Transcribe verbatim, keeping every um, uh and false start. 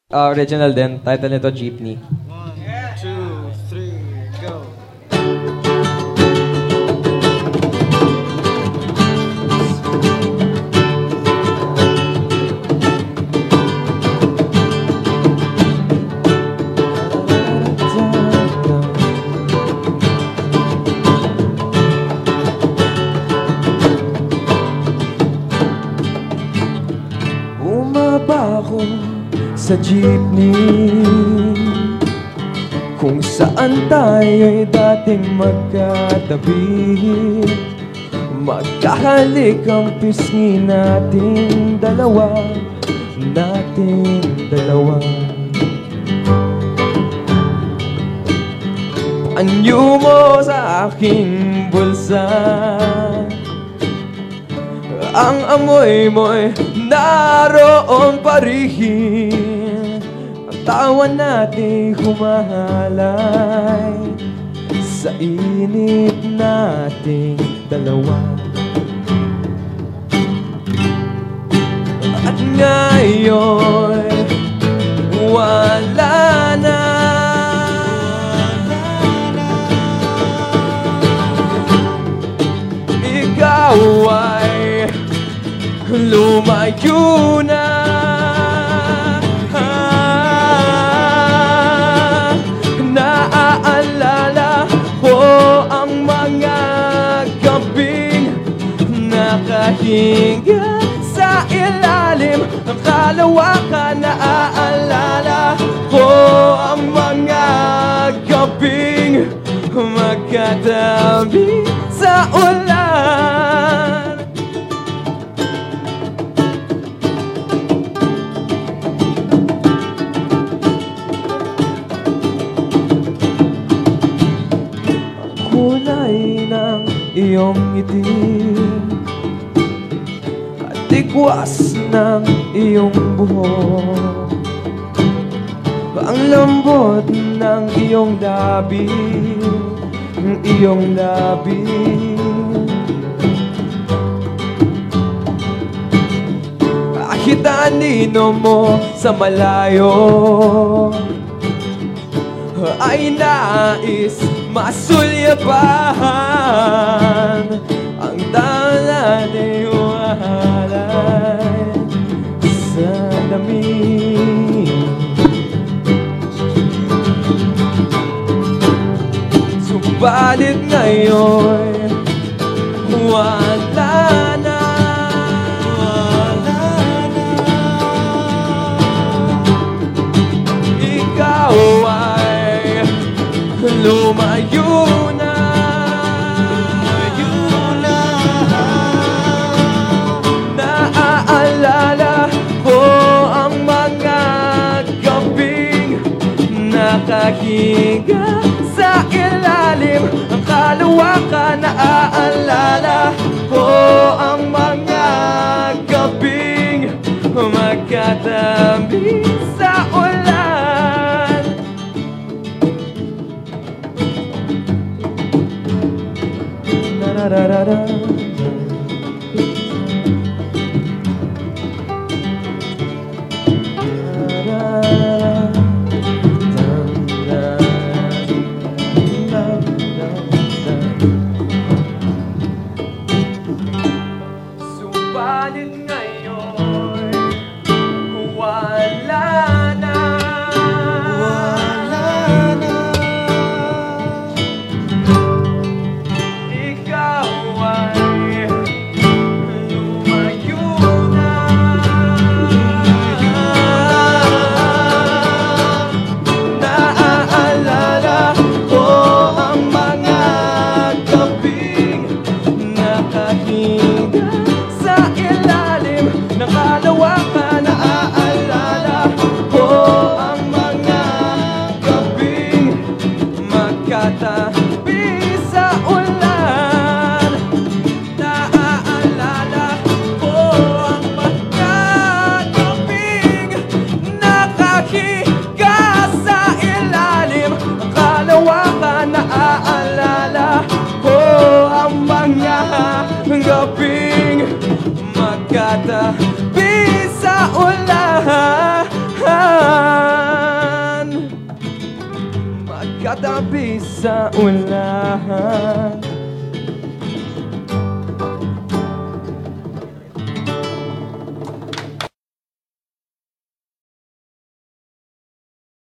Uh, original din. Title nito, Jeepney. One, two, three, go. Bumaba ako sa jeepney kung saan tayo'y dating magkatabi. Magkahalik ang pisngi nating dalawa, nating dalawa. Anyo mo sa aking bulsa, ang amoy mo'y naroon pa rin. Ang tawa natin humahalay sa init nating dalawa. At ngayon wala na. Ikaw ay lumayo na. Ah, naaalala ko ang mga gabing nakahinga sa ilalim ng kalawakan. Naaalala ko ang mga gabing magkatabi sa ulan. Kulay ng iyong ngiti at tigwas ng iyong buhok, ang lambot ng iyong labi, ng iyong labi. Kahit anino mo sa malayo ay nais masulyapan. Ang tala na'y umahalay sa lamig. Subalit ngayon wala na. Wala na. Ikaw ay lumayo na. Lumayo na. Naaalala ko ang mga gabing nakahiga sa ilalim ng kalawakan. Naaalala ko ang mga gabing magkatabi sa ulan. Da-da-da-da. Subalit ngayon wala na. Wala na. Ikaw ay katabi sa unahan.